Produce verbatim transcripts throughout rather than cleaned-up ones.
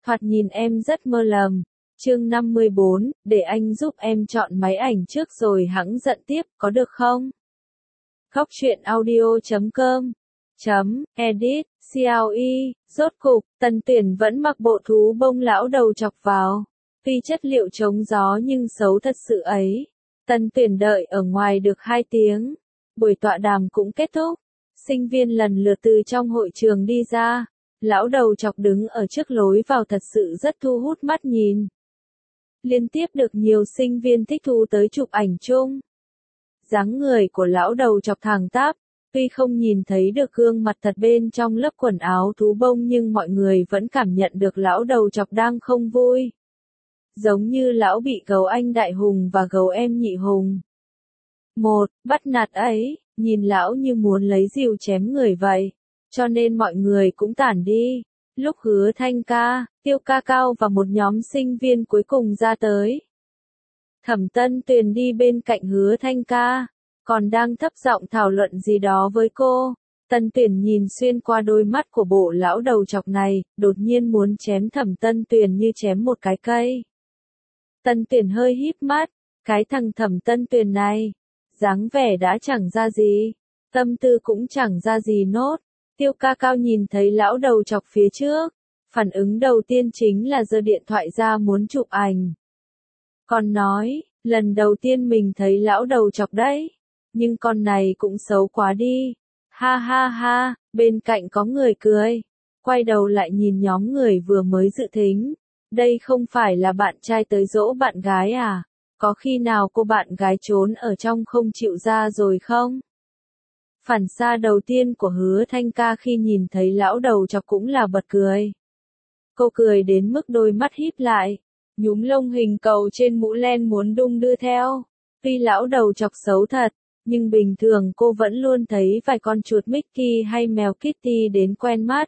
Thoạt nhìn em rất mơ lầm. Chương năm mươi bốn, để anh giúp em chọn máy ảnh trước rồi hẵng giận tiếp, có được không? Khóc chuyện audio chấm com chấm edit cle. Rốt cục, Tần Tuyển vẫn mặc bộ thú bông lão đầu chọc vào. Tuy chất liệu chống gió nhưng xấu thật sự ấy. Tần Tuyển đợi ở ngoài được hai tiếng. Buổi tọa đàm cũng kết thúc. Sinh viên lần lượt từ trong hội trường đi ra. Lão đầu chọc đứng ở trước lối vào thật sự rất thu hút mắt nhìn. Liên tiếp được nhiều sinh viên thích thú tới chụp ảnh chung. Dáng người của lão đầu chọc thẳng tắp, tuy không nhìn thấy được gương mặt thật bên trong lớp quần áo thú bông nhưng mọi người vẫn cảm nhận được lão đầu chọc đang không vui. Giống như lão bị gấu anh đại hùng và gấu em nhị hùng. Một, bắt nạt ấy, nhìn lão như muốn lấy rìu chém người vậy. Cho nên mọi người cũng tản đi. Lúc Hứa Thanh Ca, Tiêu Ca Cao và một nhóm sinh viên cuối cùng ra tới. Thẩm Tân Tuyền đi bên cạnh Hứa Thanh Ca, còn đang thấp giọng thảo luận gì đó với cô. Tân Tuyền nhìn xuyên qua đôi mắt của bộ lão đầu chọc này, đột nhiên muốn chém Thẩm Tân Tuyền như chém một cái cây. Tân Tuyền hơi híp mắt, cái thằng Thẩm Tân Tuyền này, dáng vẻ đã chẳng ra gì, tâm tư cũng chẳng ra gì nốt. Tiêu Ca Cao nhìn thấy lão đầu chọc phía trước, phản ứng đầu tiên chính là giơ điện thoại ra muốn chụp ảnh. Còn nói, lần đầu tiên mình thấy lão đầu chọc đấy, nhưng con này cũng xấu quá đi. Ha ha ha, bên cạnh có người cười, quay đầu lại nhìn nhóm người vừa mới dự thính. Đây không phải là bạn trai tới dỗ bạn gái à? Có khi nào cô bạn gái trốn ở trong không chịu ra rồi không? Phản xạ đầu tiên của Hứa Thanh Ca khi nhìn thấy lão đầu chọc cũng là bật cười. Cô cười đến mức đôi mắt híp lại, nhúm lông hình cầu trên mũ len muốn đung đưa theo. Tuy lão đầu chọc xấu thật, nhưng bình thường cô vẫn luôn thấy vài con chuột Mickey hay mèo Kitty đến quen mắt.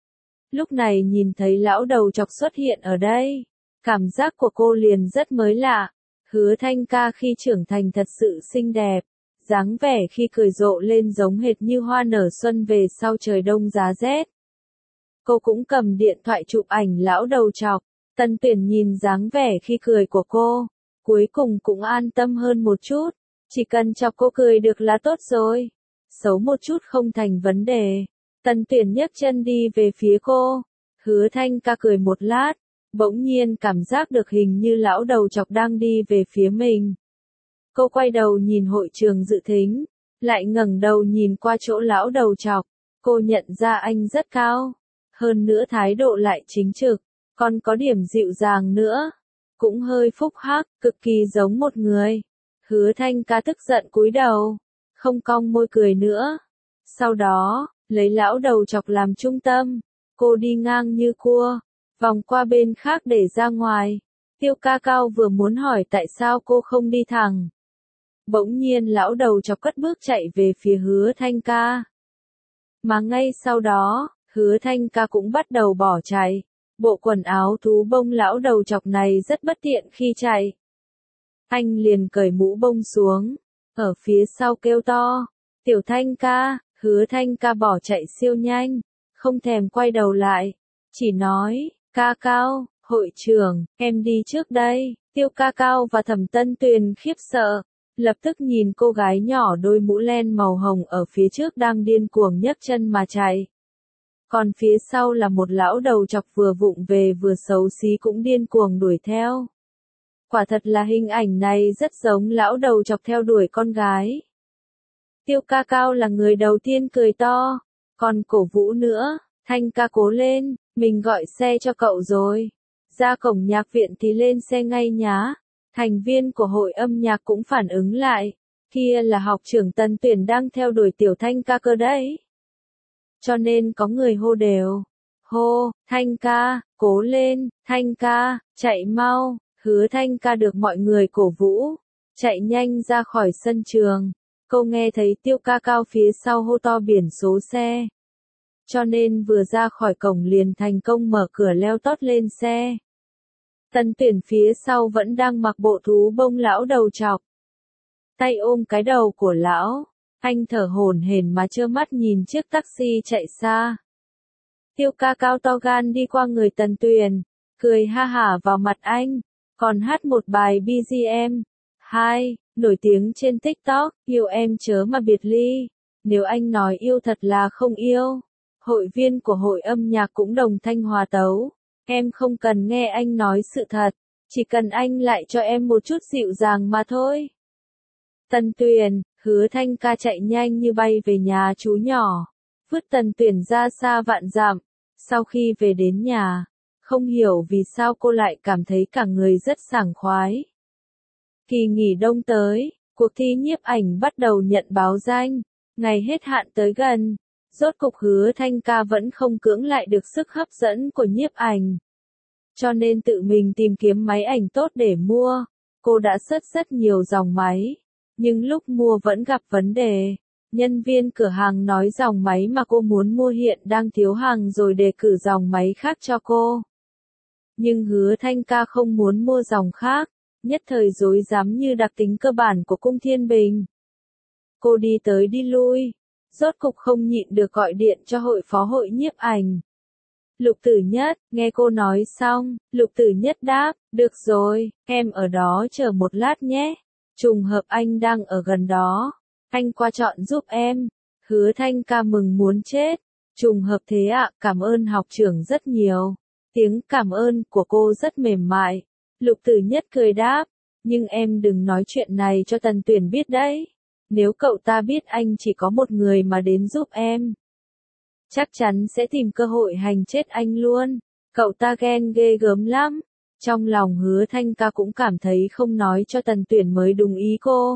Lúc này nhìn thấy lão đầu chọc xuất hiện ở đây, cảm giác của cô liền rất mới lạ. Hứa Thanh Ca khi trưởng thành thật sự xinh đẹp. Dáng vẻ khi cười rộ lên giống hệt như hoa nở xuân về sau trời đông giá rét. Cô cũng cầm điện thoại chụp ảnh lão đầu chọc. Tân Tuyển nhìn dáng vẻ khi cười của cô, cuối cùng cũng an tâm hơn một chút. Chỉ cần chọc cô cười được là tốt rồi. Xấu một chút không thành vấn đề. Tân Tuyển nhấc chân đi về phía cô. Hứa Thanh Ca cười một lát, bỗng nhiên cảm giác được hình như lão đầu chọc đang đi về phía mình. Cô quay đầu nhìn hội trường dự thính, lại ngẩng đầu nhìn qua chỗ lão đầu chọc. Cô nhận ra anh rất cao, hơn nữa thái độ lại chính trực, còn có điểm dịu dàng nữa, cũng hơi phúc hắc, cực kỳ giống một người. Hứa Thanh Ca tức giận cúi đầu, không cong môi cười nữa. Sau đó, lấy lão đầu chọc làm trung tâm, cô đi ngang như cua, vòng qua bên khác để ra ngoài. Tiêu Ca Cao vừa muốn hỏi tại sao cô không đi thẳng. Bỗng nhiên lão đầu chọc cất bước chạy về phía Hứa Thanh Ca. Mà ngay sau đó, Hứa Thanh Ca cũng bắt đầu bỏ chạy. Bộ quần áo thú bông lão đầu chọc này rất bất tiện khi chạy. Anh liền cởi mũ bông xuống, ở phía sau kêu to, Tiểu Thanh Ca. Hứa Thanh Ca bỏ chạy siêu nhanh, không thèm quay đầu lại, chỉ nói, Ca Cao, hội trưởng, em đi trước đây. Tiêu Ca Cao và Thẩm Tân Tuyền khiếp sợ, lập tức nhìn cô gái nhỏ đôi mũ len màu hồng ở phía trước đang điên cuồng nhấc chân mà chạy. Còn phía sau là một lão đầu chọc vừa vụng về vừa xấu xí cũng điên cuồng đuổi theo. Quả thật là hình ảnh này rất giống lão đầu chọc theo đuổi con gái. Tiêu Ca Cao là người đầu tiên cười to, còn cổ vũ nữa, Thanh Ca cố lên, mình gọi xe cho cậu rồi. Ra cổng nhạc viện thì lên xe ngay nhá. Thành viên của hội âm nhạc cũng phản ứng lại, kia là học trưởng Tân Tuyển đang theo đuổi Tiểu Thanh Ca cơ đấy. Cho nên có người hô đều, hô, Thanh Ca, cố lên, Thanh Ca, chạy mau. Hứa Thanh Ca được mọi người cổ vũ, chạy nhanh ra khỏi sân trường. Cô nghe thấy Tiêu Ca Cao phía sau hô to biển số xe. Cho nên vừa ra khỏi cổng liền thành công mở cửa leo tót lên xe. Tân Tuyển phía sau vẫn đang mặc bộ thú bông lão đầu chọc. Tay ôm cái đầu của lão, anh thở hổn hển mà trơ mắt nhìn chiếc taxi chạy xa. Tiêu Ca Cao to gan đi qua người Tân Tuyền, cười ha hả vào mặt anh, còn hát một bài bê giê em. hai. Nổi tiếng trên TikTok, yêu em chớ mà biệt ly. Nếu anh nói yêu thật là không yêu. Hội viên của hội âm nhạc cũng đồng thanh hòa tấu. Em không cần nghe anh nói sự thật, chỉ cần anh lại cho em một chút dịu dàng mà thôi. Tần Tuyền, Hứa Thanh Ca chạy nhanh như bay về nhà chú nhỏ, vứt Tần Tuyền ra xa vạn dặm. Sau khi về đến nhà, không hiểu vì sao cô lại cảm thấy cả người rất sảng khoái. Kỳ nghỉ đông tới, cuộc thi nhiếp ảnh bắt đầu nhận báo danh, ngày hết hạn tới gần. Rốt cục Hứa Thanh Ca vẫn không cưỡng lại được sức hấp dẫn của nhiếp ảnh. Cho nên tự mình tìm kiếm máy ảnh tốt để mua. Cô đã search rất nhiều dòng máy, nhưng lúc mua vẫn gặp vấn đề. Nhân viên cửa hàng nói dòng máy mà cô muốn mua hiện đang thiếu hàng rồi đề cử dòng máy khác cho cô. Nhưng Hứa Thanh Ca không muốn mua dòng khác, nhất thời rối rắm như đặc tính cơ bản của cung Thiên Bình. Cô đi tới đi lui, rốt cục không nhịn được gọi điện cho hội phó hội nhiếp ảnh. Lục Tử Nhất, nghe cô nói xong, Lục Tử Nhất đáp, được rồi, em ở đó chờ một lát nhé. Trùng hợp anh đang ở gần đó, anh qua chọn giúp em. Hứa Thanh Ca mừng muốn chết. Trùng hợp thế ạ, cảm ơn học trưởng rất nhiều. Tiếng cảm ơn của cô rất mềm mại. Lục Tử Nhất cười đáp, nhưng em đừng nói chuyện này cho Tần Tuyền biết đấy. Nếu cậu ta biết anh chỉ có một người mà đến giúp em, chắc chắn sẽ tìm cơ hội hành chết anh luôn. Cậu ta ghen ghê gớm lắm. Trong lòng Hứa Thanh Ca cũng cảm thấy không nói cho Tần Tuyền mới đúng ý cô.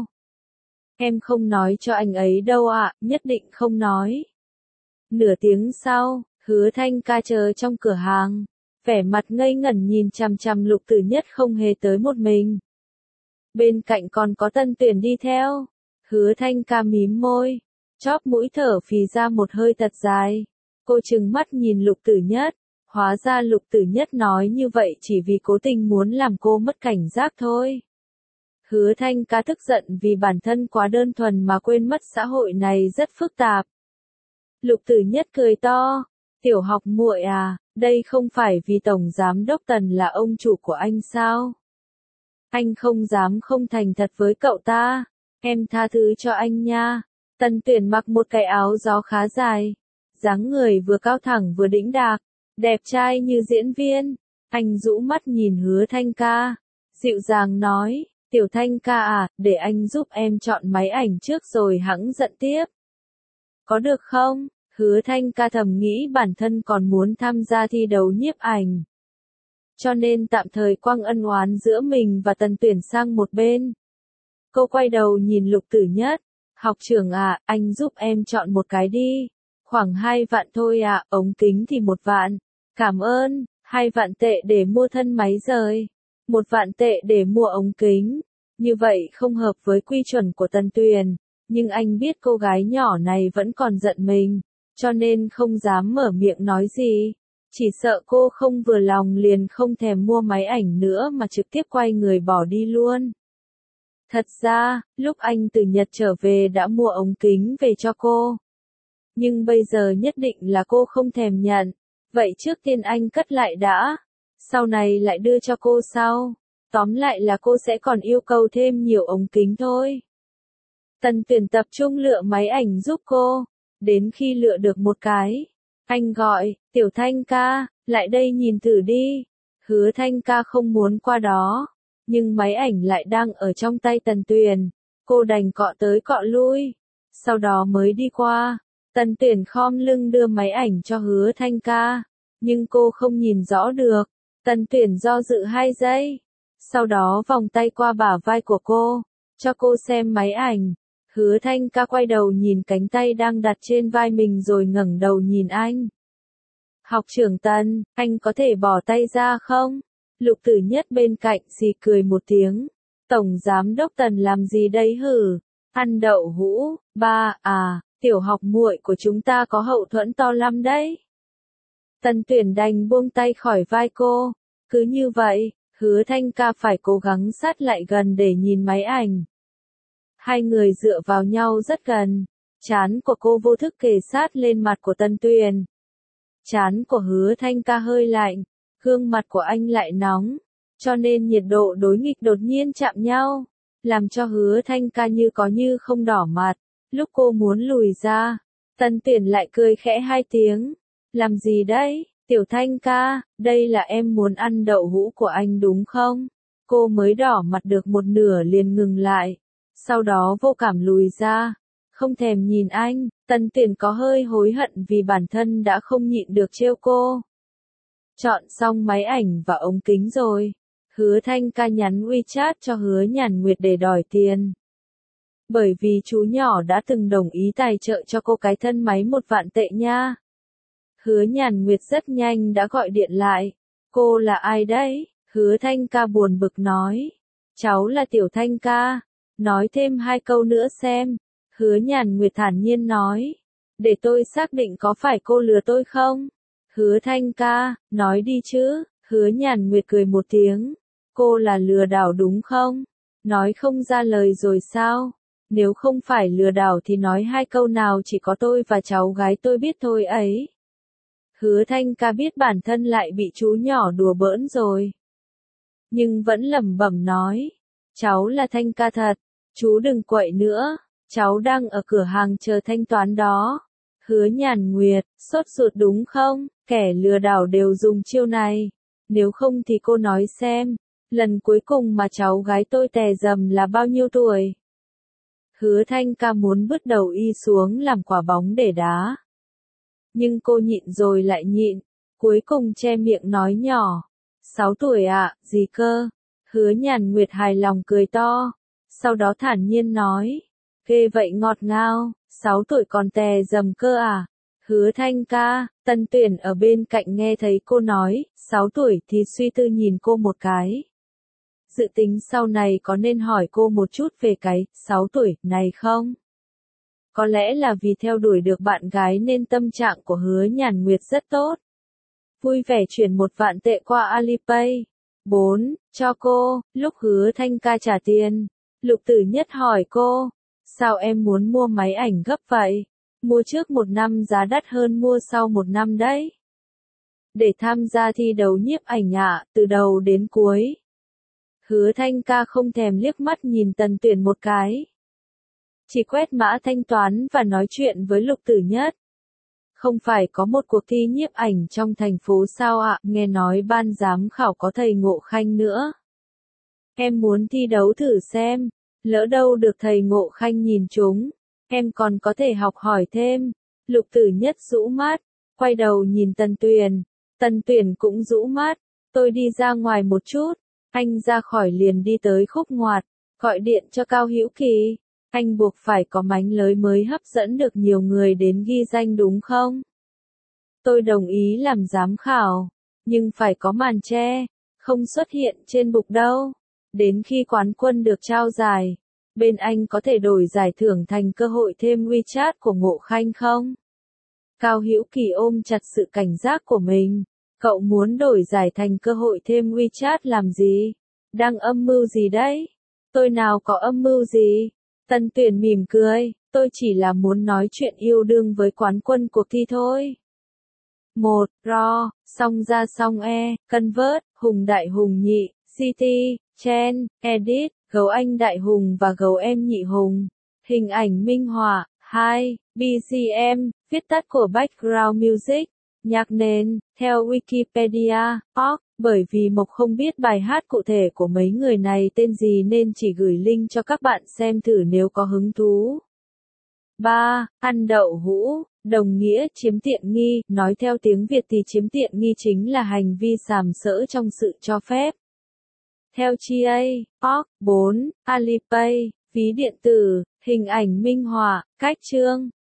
Em không nói cho anh ấy đâu ạ, nhất định không nói. Nửa tiếng sau, Hứa Thanh Ca chờ trong cửa hàng, vẻ mặt ngây ngẩn nhìn chằm chằm Lục Tử Nhất không hề tới một mình. Bên cạnh còn có Tần Tuyền đi theo. Hứa Thanh Ca mím môi, chóp mũi thở phì ra một hơi thật dài. Cô trừng mắt nhìn Lục Tử Nhất, hóa ra Lục Tử Nhất nói như vậy chỉ vì cố tình muốn làm cô mất cảnh giác thôi. Hứa Thanh Ca tức giận vì bản thân quá đơn thuần mà quên mất xã hội này rất phức tạp. Lục Tử Nhất cười to, tiểu học muội à, đây không phải vì Tổng Giám Đốc Tần là ông chủ của anh sao? Anh không dám không thành thật với cậu ta, em tha thứ cho anh nha. Tần Tuyền mặc một cái áo gió khá dài, dáng người vừa cao thẳng vừa đĩnh đạc, đẹp trai như diễn viên. Anh rũ mắt nhìn Hứa Thanh Ca, dịu dàng nói, tiểu Thanh Ca à, để anh giúp em chọn máy ảnh trước rồi hẵng giận tiếp. Có được không? Hứa Thanh Ca thầm nghĩ bản thân còn muốn tham gia thi đấu nhiếp ảnh, cho nên tạm thời quăng ân oán giữa mình và Tần Tuyền sang một bên. Cô quay đầu nhìn Lục Tử Nhất, học trưởng à, anh giúp em chọn một cái đi. Khoảng hai vạn thôi à, ống kính thì một vạn. Cảm ơn, hai vạn tệ để mua thân máy rời. Một vạn tệ để mua ống kính. Như vậy không hợp với quy chuẩn của Tần Tuyền, nhưng anh biết cô gái nhỏ này vẫn còn giận mình, cho nên không dám mở miệng nói gì. Chỉ sợ cô không vừa lòng liền không thèm mua máy ảnh nữa mà trực tiếp quay người bỏ đi luôn. Thật ra, lúc anh từ Nhật trở về đã mua ống kính về cho cô. Nhưng bây giờ nhất định là cô không thèm nhận. Vậy trước tiên anh cất lại đã. Sau này lại đưa cho cô sau. Tóm lại là cô sẽ còn yêu cầu thêm nhiều ống kính thôi. Tần Tuyền tập trung lựa máy ảnh giúp cô. Đến khi lựa được một cái, anh gọi, tiểu Thanh Ca, lại đây nhìn thử đi. Hứa Thanh Ca không muốn qua đó, nhưng máy ảnh lại đang ở trong tay Tần Tuyền. Cô đành cọ tới cọ lui, sau đó mới đi qua. Tần Tuyền khom lưng đưa máy ảnh cho Hứa Thanh Ca, nhưng cô không nhìn rõ được. Tần Tuyền do dự hai giây, sau đó vòng tay qua bả vai của cô, cho cô xem máy ảnh. Hứa Thanh Ca quay đầu nhìn cánh tay đang đặt trên vai mình rồi ngẩng đầu nhìn anh. Học trưởng Tần, anh có thể bỏ tay ra không? Lục Tử Nhất bên cạnh xì cười một tiếng. Tổng Giám Đốc Tần làm gì đấy hử? Ăn đậu hũ, ba, à, tiểu học muội của chúng ta có hậu thuẫn to lắm đấy. Tần Tuyền đành buông tay khỏi vai cô. Cứ như vậy, Hứa Thanh Ca phải cố gắng sát lại gần để nhìn máy ảnh. Hai người dựa vào nhau rất gần. Trán của cô vô thức kề sát lên mặt của Tần Tuyền. Trán của Hứa Thanh Ca hơi lạnh, gương mặt của anh lại nóng, cho nên nhiệt độ đối nghịch đột nhiên chạm nhau, làm cho Hứa Thanh Ca như có như không đỏ mặt. Lúc cô muốn lùi ra, Tần Tuyển lại cười khẽ hai tiếng. Làm gì đấy, Tiểu Thanh Ca, đây là em muốn ăn đậu hũ của anh đúng không? Cô mới đỏ mặt được một nửa liền ngừng lại, sau đó vô cảm lùi ra, không thèm nhìn anh. Tần Tuyển có hơi hối hận vì bản thân đã không nhịn được trêu cô. Chọn xong máy ảnh và ống kính rồi, Hứa Thanh Ca nhắn WeChat cho Hứa Nhàn Nguyệt để đòi tiền. Bởi vì chú nhỏ đã từng đồng ý tài trợ cho cô cái thân máy một vạn tệ nha. Hứa Nhàn Nguyệt rất nhanh đã gọi điện lại. Cô là ai đấy? Hứa Thanh Ca buồn bực nói. Cháu là Tiểu Thanh Ca. Nói thêm hai câu nữa xem. Hứa Nhàn Nguyệt thản nhiên nói. Để tôi xác định có phải cô lừa tôi không? Hứa Thanh Ca, nói đi chứ. Hứa Nhàn Nguyệt cười một tiếng. Cô là lừa đảo đúng không? Nói không ra lời rồi sao? Nếu không phải lừa đảo thì nói hai câu nào chỉ có tôi và cháu gái tôi biết thôi ấy. Hứa Thanh Ca biết bản thân lại bị chú nhỏ đùa bỡn rồi. Nhưng vẫn lẩm bẩm nói. Cháu là Thanh Ca thật. Chú đừng quậy nữa. Cháu đang ở cửa hàng chờ thanh toán đó. Hứa Nhàn Nguyệt, sốt ruột đúng không? Kẻ lừa đảo đều dùng chiêu này. Nếu không thì cô nói xem. Lần cuối cùng mà cháu gái tôi tè dầm là bao nhiêu tuổi? Hứa Thanh Ca muốn vứt đầu y xuống làm quả bóng để đá. Nhưng cô nhịn rồi lại nhịn, cuối cùng che miệng nói nhỏ. Sáu tuổi ạ, à, gì cơ? Hứa Nhàn Nguyệt hài lòng cười to. Sau đó thản nhiên nói. Ghê vậy ngọt ngào, sáu tuổi còn tè dầm cơ à? Hứa Thanh Ca, Tần Tuyển ở bên cạnh nghe thấy cô nói, sáu tuổi thì suy tư nhìn cô một cái. Dự tính sau này có nên hỏi cô một chút về cái, sáu tuổi, này không? Có lẽ là vì theo đuổi được bạn gái nên tâm trạng của Hứa Nhàn Nguyệt rất tốt. Vui vẻ chuyển một vạn tệ qua Alipay. bốn. Cho cô, lúc Hứa Thanh Ca trả tiền. Lục Tử Nhất hỏi cô. Sao em muốn mua máy ảnh gấp vậy? Mua trước một năm giá đắt hơn mua sau một năm đấy. Để tham gia thi đấu nhiếp ảnh ạ, từ đầu đến cuối. Hứa Thanh Ca không thèm liếc mắt nhìn Tần Tuyển một cái. Chỉ quét mã thanh toán và nói chuyện với Lục Tử Nhất. Không phải có một cuộc thi nhiếp ảnh trong thành phố sao ạ, nghe nói ban giám khảo có thầy Ngộ Khanh nữa. Em muốn thi đấu thử xem, lỡ đâu được thầy Ngộ Khanh nhìn chúng, em còn có thể học hỏi thêm. Lục Tử Nhất rũ mắt, quay đầu nhìn Tần Tuyển. Tần Tuyển cũng rũ mắt, tôi đi ra ngoài một chút. Anh ra khỏi liền đi tới khúc ngoặt, gọi điện cho Cao Hữu Kỳ. Anh buộc phải có mánh lới mới hấp dẫn được nhiều người đến ghi danh đúng không? Tôi đồng ý làm giám khảo, nhưng phải có màn che, không xuất hiện trên bục đâu. Đến khi quán quân được trao giải, bên anh có thể đổi giải thưởng thành cơ hội thêm WeChat của Ngộ Khanh không? Cao Hữu Kỳ ôm chặt sự cảnh giác của mình. Cậu muốn đổi giải thành cơ hội thêm WeChat làm gì? Đang âm mưu gì đấy? Tôi nào có âm mưu gì? Tần Tuyển mỉm cười, tôi chỉ là muốn nói chuyện yêu đương với quán quân cuộc thi thôi. một. Raw, song ra song e, Convert, Hùng Đại Hùng Nhị, City, Chen, Edit, Gấu Anh Đại Hùng và Gấu Em Nhị Hùng. Hình ảnh minh họa. hai. bê giê em, viết tắt của Background Music. Nhạc nền, theo Wikipedia, org, bởi vì Mộc không biết bài hát cụ thể của mấy người này tên gì nên chỉ gửi link cho các bạn xem thử nếu có hứng thú. ba. Ăn đậu hũ, đồng nghĩa chiếm tiện nghi, nói theo tiếng Việt thì chiếm tiện nghi chính là hành vi sàm sỡ trong sự cho phép. Theo giê a, org. bốn. Alipay, ví điện tử, hình ảnh minh họa, cách chương.